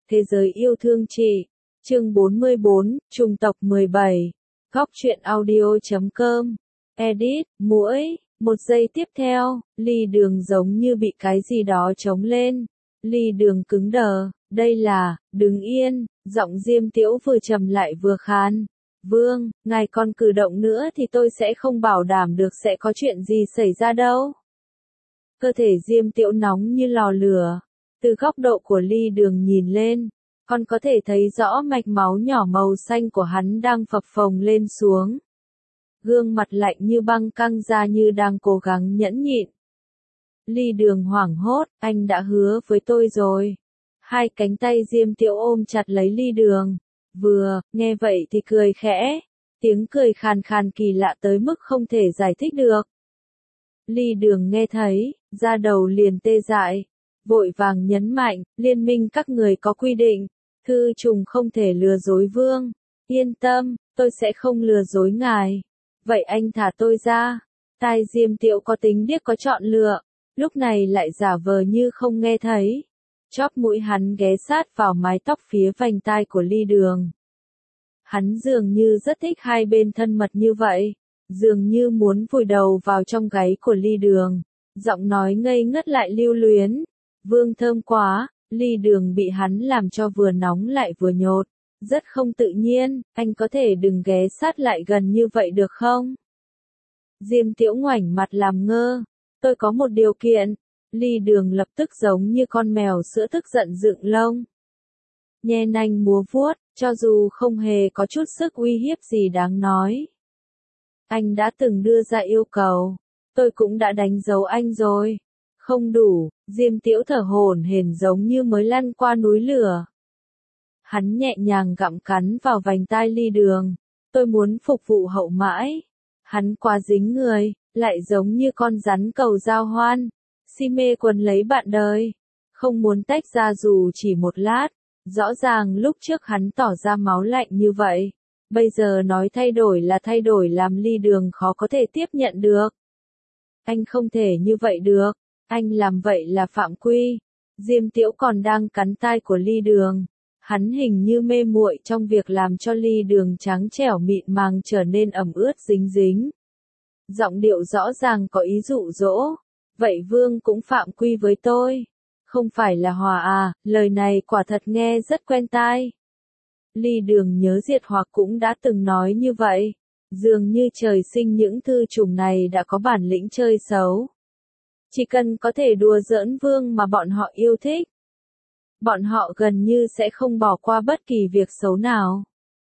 Thế giới yêu thương chị. Chương 44, Chủng tộc 17. Góc truyện audio.com. Edit, muỗi. Một giây tiếp theo, ly đường giống như bị cái gì đó trống lên. Ly đường cứng đờ, đây là, đứng yên, giọng Diêm Tiễu vừa trầm lại vừa khàn. Vương, ngài còn cử động nữa thì tôi sẽ không bảo đảm được sẽ có chuyện gì xảy ra đâu. Cơ thể Diêm Tiễu nóng như lò lửa. Từ góc độ của ly đường nhìn lên, con có thể thấy rõ mạch máu nhỏ màu xanh của hắn đang phập phồng lên xuống. Gương mặt lạnh như băng căng ra như đang cố gắng nhẫn nhịn. Ly đường hoảng hốt, anh đã hứa với tôi rồi. Hai cánh tay Diêm Tiễu ôm chặt lấy ly đường. Vừa, nghe vậy thì cười khẽ. Tiếng cười khàn khàn kỳ lạ tới mức không thể giải thích được. Ly đường nghe thấy, da đầu liền tê dại. Vội vàng nhấn mạnh, liên minh các người có quy định. Thư trùng không thể lừa dối vương. Yên tâm, tôi sẽ không lừa dối ngài. Vậy anh thả tôi ra. Tai Diêm Tiễu có tính điếc có chọn lựa. Lúc này lại giả vờ như không nghe thấy. Chóp mũi hắn ghé sát vào mái tóc phía vành tai của ly đường. Hắn dường như rất thích hai bên thân mật như vậy. Dường như muốn vùi đầu vào trong gáy của ly đường. Giọng nói ngây ngất lại lưu luyến. Vương thơm quá, ly đường bị hắn làm cho vừa nóng lại vừa nhột. Rất không tự nhiên, anh có thể đừng ghé sát lại gần như vậy được không? Diêm Tiễu ngoảnh mặt làm ngơ. Tôi có một điều kiện. Ly đường lập tức giống như con mèo sữa tức giận dựng lông. Nhe nanh múa vuốt, cho dù không hề có chút sức uy hiếp gì đáng nói. Anh đã từng đưa ra yêu cầu. Tôi cũng đã đánh dấu anh rồi. Không đủ, Diêm Tiễu thở hổn hển giống như mới lăn qua núi lửa. Hắn nhẹ nhàng gặm cắn vào vành tai ly đường. Tôi muốn phục vụ hậu mãi. Hắn quá dính người, lại giống như con rắn cầu giao hoan. Si mê quấn lấy bạn đời. Không muốn tách ra dù chỉ một lát. Rõ ràng lúc trước hắn tỏ ra máu lạnh như vậy. Bây giờ nói thay đổi là thay đổi làm ly đường khó có thể tiếp nhận được. Anh không thể như vậy được. Anh làm vậy là phạm quy. Diêm Tiễu còn đang cắn tai của ly đường. Hắn hình như mê muội trong việc làm cho ly đường trắng trẻo mịn màng trở nên ẩm ướt dính dính. Giọng điệu rõ ràng có ý dụ dỗ. Vậy Vương cũng phạm quy với tôi. Không phải là Hòa à, lời này quả thật nghe rất quen tai. Ly đường nhớ Diệt Hoặc cũng đã từng nói như vậy. Dường như trời sinh những thư trùng này đã có bản lĩnh chơi xấu. Chỉ cần có thể đùa giỡn Vương mà bọn họ yêu thích. Bọn họ gần như sẽ không bỏ qua bất kỳ việc xấu nào.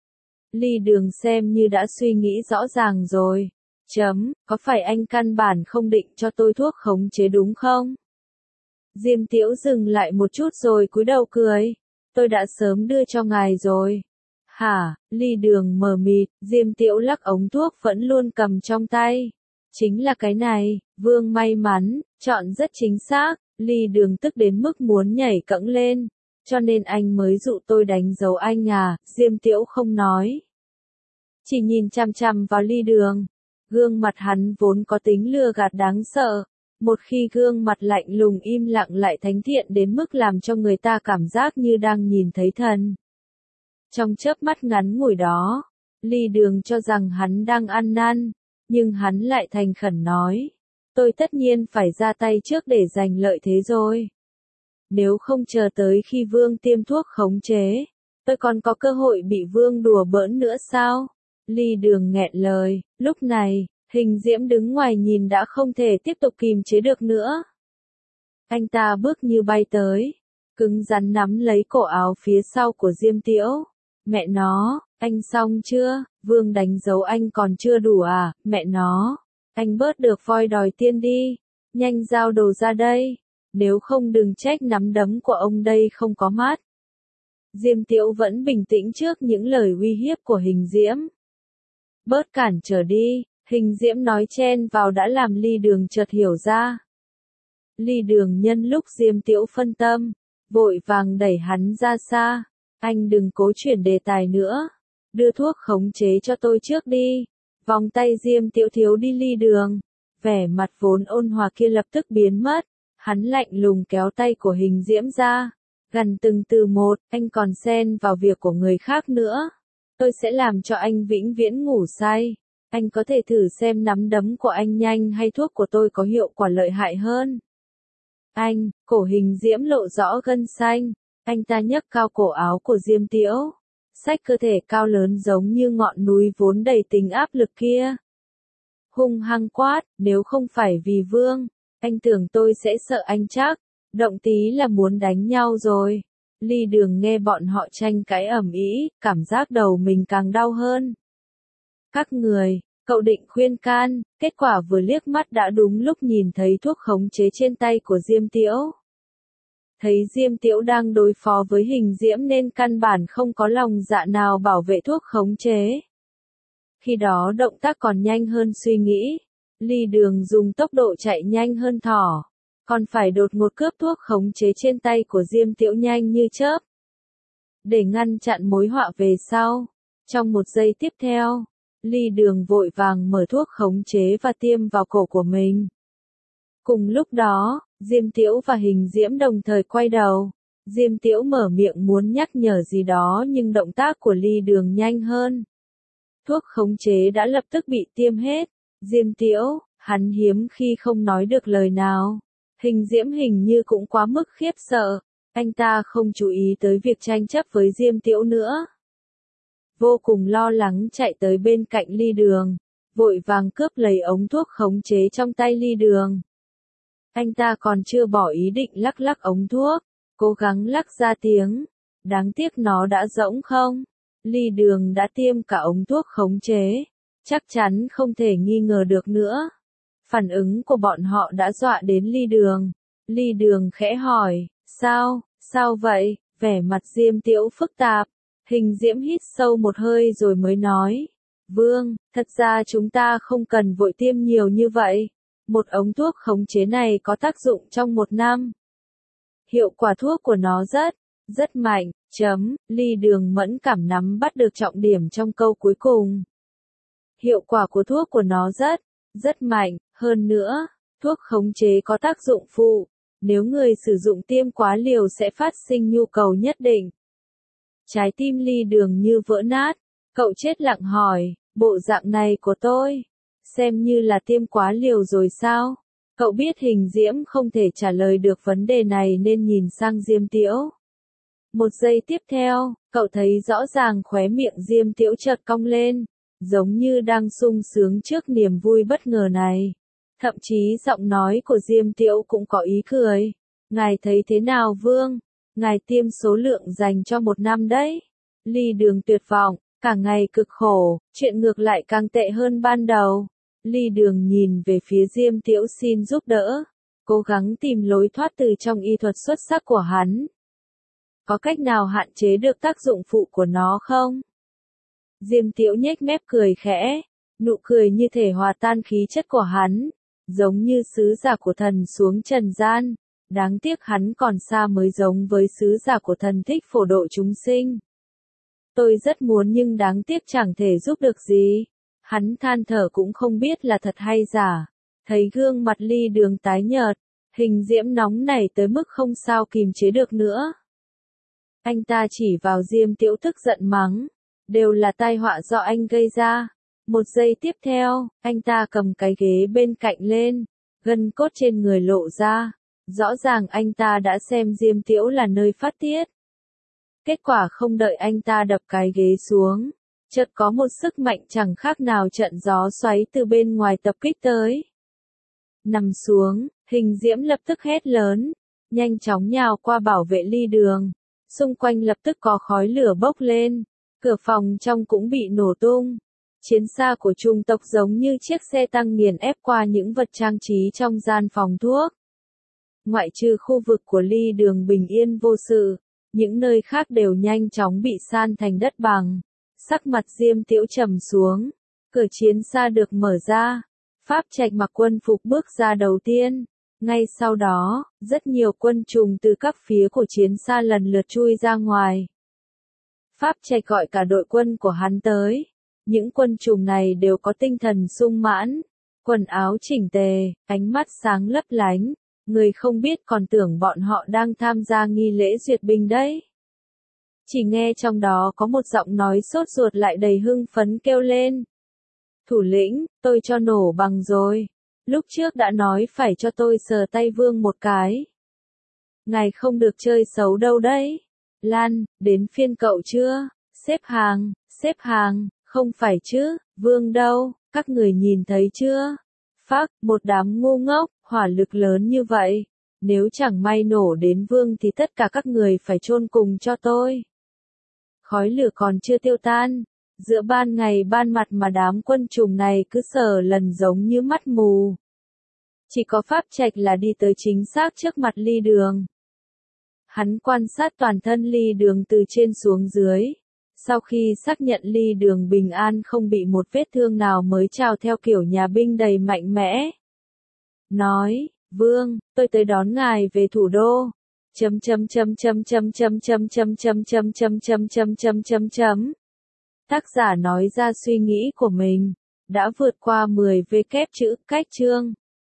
Ly đường xem như đã suy nghĩ rõ ràng rồi. Có phải anh căn bản không định cho tôi thuốc khống chế đúng không? Diêm Tiễu dừng lại một chút rồi cúi đầu cười. Tôi đã sớm đưa cho ngài rồi. Hả, ly đường mờ mịt, Diêm Tiễu lắc ống thuốc vẫn luôn cầm trong tay. Chính là cái này, Vương may mắn, chọn rất chính xác, ly đường tức đến mức muốn nhảy cẫng lên. Cho nên anh mới dụ tôi đánh dấu anh à, Diêm Tiễu không nói. Chỉ nhìn chằm chằm vào ly đường. Gương mặt hắn vốn có tính lừa gạt đáng sợ. Một khi gương mặt lạnh lùng im lặng lại thánh thiện đến mức làm cho người ta cảm giác như đang nhìn thấy thần. Trong chớp mắt ngắn ngủi đó, ly đường cho rằng hắn đang ăn năn, nhưng hắn lại thành khẩn nói. Tôi tất nhiên phải ra tay trước để giành lợi thế rồi. Nếu không chờ tới khi Vương tiêm thuốc khống chế, tôi còn có cơ hội bị Vương đùa bỡn nữa sao? Ly đường nghẹn lời, lúc này, Hình Diễm đứng ngoài nhìn đã không thể tiếp tục kìm chế được nữa. Anh ta bước như bay tới, cứng rắn nắm lấy cổ áo phía sau của Diêm Tiễu. Mẹ nó, anh xong chưa? Vương đánh dấu anh còn chưa đủ à? Mẹ nó, anh bớt được voi đòi tiên đi. Nhanh giao đồ ra đây. Nếu không đừng trách nắm đấm của ông đây không có mắt. Diêm Tiễu vẫn bình tĩnh trước những lời uy hiếp của Hình Diễm. Bớt cản trở đi. Hình Diễm nói chen vào đã làm ly đường chợt hiểu ra. Ly đường nhân lúc Diêm Tiễu phân tâm, vội vàng đẩy hắn ra xa. Anh đừng cố chuyển đề tài nữa. Đưa thuốc khống chế cho tôi trước đi. Vòng tay Diêm Tiễu thiếu đi ly đường. Vẻ mặt vốn ôn hòa kia lập tức biến mất. Hắn lạnh lùng kéo tay của Hình Diễm ra. Gần từng từ một, anh còn xen vào việc của người khác nữa. Tôi sẽ làm cho anh vĩnh viễn ngủ say. Anh có thể thử xem nắm đấm của anh nhanh hay thuốc của tôi có hiệu quả lợi hại hơn. Anh, cổ Hình Diễm lộ rõ gân xanh. Anh ta nhấc cao cổ áo của Diêm Tiễu. Xách cơ thể cao lớn giống như ngọn núi vốn đầy tính áp lực kia. Hung hăng quát, nếu không phải vì Vương, anh tưởng tôi sẽ sợ anh chắc. Động tí là muốn đánh nhau rồi. Ly Đường nghe bọn họ tranh cãi ầm ĩ, cảm giác đầu mình càng đau hơn. Các người, cậu định khuyên can, kết quả vừa liếc mắt đã đúng lúc nhìn thấy thuốc khống chế trên tay của Diêm Tiễu. Thấy Diêm Tiễu đang đối phó với Hình Diễm nên căn bản không có lòng dạ nào bảo vệ thuốc khống chế. Khi đó động tác còn nhanh hơn suy nghĩ. Ly Đường dùng tốc độ chạy nhanh hơn thỏ. Còn phải đột ngột cướp thuốc khống chế trên tay của Diêm Tiễu nhanh như chớp. Để ngăn chặn mối họa về sau. Trong một giây tiếp theo, Ly Đường vội vàng mở thuốc khống chế và tiêm vào cổ của mình. Cùng lúc đó, Diêm Tiễu và Hình Diễm đồng thời quay đầu. Diêm Tiễu mở miệng muốn nhắc nhở gì đó nhưng động tác của Ly Đường nhanh hơn. Thuốc khống chế đã lập tức bị tiêm hết. Diêm Tiễu, hắn hiếm khi không nói được lời nào. Hình Diễm hình như cũng quá mức khiếp sợ. Anh ta không chú ý tới việc tranh chấp với Diêm Tiễu nữa. Vô cùng lo lắng chạy tới bên cạnh Ly Đường. Vội vàng cướp lấy ống thuốc khống chế trong tay Ly Đường. Anh ta còn chưa bỏ ý định lắc lắc ống thuốc. Cố gắng lắc ra tiếng. Đáng tiếc nó đã rỗng không. Ly Đường đã tiêm cả ống thuốc khống chế. Chắc chắn không thể nghi ngờ được nữa. Phản ứng của bọn họ đã dọa đến Ly Đường. Ly Đường khẽ hỏi, sao vậy? Vẻ mặt Diêm Tiễu phức tạp. Hình Diễm hít sâu một hơi rồi mới nói. Vương, thật ra chúng ta không cần vội tiêm nhiều như vậy. Một ống thuốc khống chế này có tác dụng trong 1 năm. Hiệu quả thuốc của nó rất mạnh. Ly Đường mẫn cảm nắm bắt được trọng điểm trong câu cuối cùng. Hiệu quả của thuốc của nó rất mạnh, hơn nữa, thuốc khống chế có tác dụng phụ. Nếu người sử dụng tiêm quá liều sẽ phát sinh nhu cầu nhất định. Trái tim Ly Đường như vỡ nát, cậu chết lặng hỏi, bộ dạng này của tôi, xem như là tiêm quá liều rồi sao? Cậu biết Hình Diễm không thể trả lời được vấn đề này nên nhìn sang Diêm Tiễu. Một giây tiếp theo, cậu thấy rõ ràng khóe miệng Diêm Tiễu chợt cong lên, giống như đang sung sướng trước niềm vui bất ngờ này. Thậm chí giọng nói của Diêm Tiễu cũng có ý cười. Ngài thấy thế nào Vương? Ngài tiêm số lượng dành cho 1 năm đấy. Ly Đường tuyệt vọng, cả ngày cực khổ, chuyện ngược lại càng tệ hơn ban đầu. Ly Đường nhìn về phía Diêm Tiễu xin giúp đỡ, cố gắng tìm lối thoát từ trong y thuật xuất sắc của hắn. Có cách nào hạn chế được tác dụng phụ của nó không? Diêm Tiễu nhếch mép cười khẽ, nụ cười như thể hòa tan khí chất của hắn, giống như sứ giả của thần xuống trần gian. Đáng tiếc hắn còn xa mới giống với sứ giả của thần thích phổ độ chúng sinh. Tôi rất muốn nhưng đáng tiếc chẳng thể giúp được gì. Hắn than thở cũng không biết là thật hay giả. Thấy gương mặt Ly Đường tái nhợt, Hình Diễm nóng nảy tới mức không sao kìm chế được nữa. Anh ta chỉ vào Diêm Tiễu tức giận mắng. Đều là tai họa do anh gây ra. Một giây tiếp theo, anh ta cầm cái ghế bên cạnh lên. Gân cốt trên người lộ ra. Rõ ràng anh ta đã xem Diêm Tiễu là nơi phát tiết. Kết quả không đợi anh ta đập cái ghế xuống. Chợt có một sức mạnh chẳng khác nào trận gió xoáy từ bên ngoài tập kích tới. Nằm xuống, Hình Diễm lập tức hét lớn. Nhanh chóng nhào qua bảo vệ Ly Đường. Xung quanh lập tức có khói lửa bốc lên. Cửa phòng trong cũng bị nổ tung. Chiến xa của chủng tộc giống như chiếc xe tăng nghiền ép qua những vật trang trí trong gian phòng thuốc. Ngoại trừ khu vực của Ly Đường bình yên vô sự, những nơi khác đều nhanh chóng bị san thành đất bằng. Sắc mặt Diêm Tiễu trầm xuống. Cửa chiến xa được mở ra. Pháp Trạch mặc quân phục bước ra đầu tiên. Ngay sau đó, rất nhiều quân trùng từ các phía của chiến xa lần lượt chui ra ngoài. Pháp Trạch gọi cả đội quân của hắn tới. Những quân trùng này đều có tinh thần sung mãn, quần áo chỉnh tề, ánh mắt sáng lấp lánh, Người không biết còn tưởng bọn họ đang tham gia nghi lễ duyệt binh đấy. Chỉ nghe trong đó có một giọng nói sốt ruột lại đầy hưng phấn kêu lên. Thủ lĩnh, tôi cho nổ bằng rồi. Lúc trước đã nói phải cho tôi sờ tay Vương một cái. Ngài không được chơi xấu đâu đấy. Lan, đến phiên cậu chưa? Xếp hàng, không phải chứ, Vương đâu, các người nhìn thấy chưa? Phác, một đám ngu ngốc, hỏa lực lớn như vậy. Nếu chẳng may nổ đến Vương thì tất cả các người phải chôn cùng cho tôi. Khói lửa còn chưa tiêu tan. Giữa ban ngày ban mặt mà đám quân trùng này cứ sờ lần giống như mắt mù. Chỉ có Pháp Trạch là đi tới chính xác trước mặt Ly Đường. Hắn quan sát toàn thân Ly Đường từ trên xuống dưới. Sau khi xác nhận Ly Đường bình an không bị một vết thương nào mới chào theo kiểu nhà binh đầy mạnh mẽ. Nói, Vương, tôi tới đón ngài về thủ đô. Tác giả nói ra suy nghĩ của mình. Đã vượt qua 10 V kép chữ cách chương.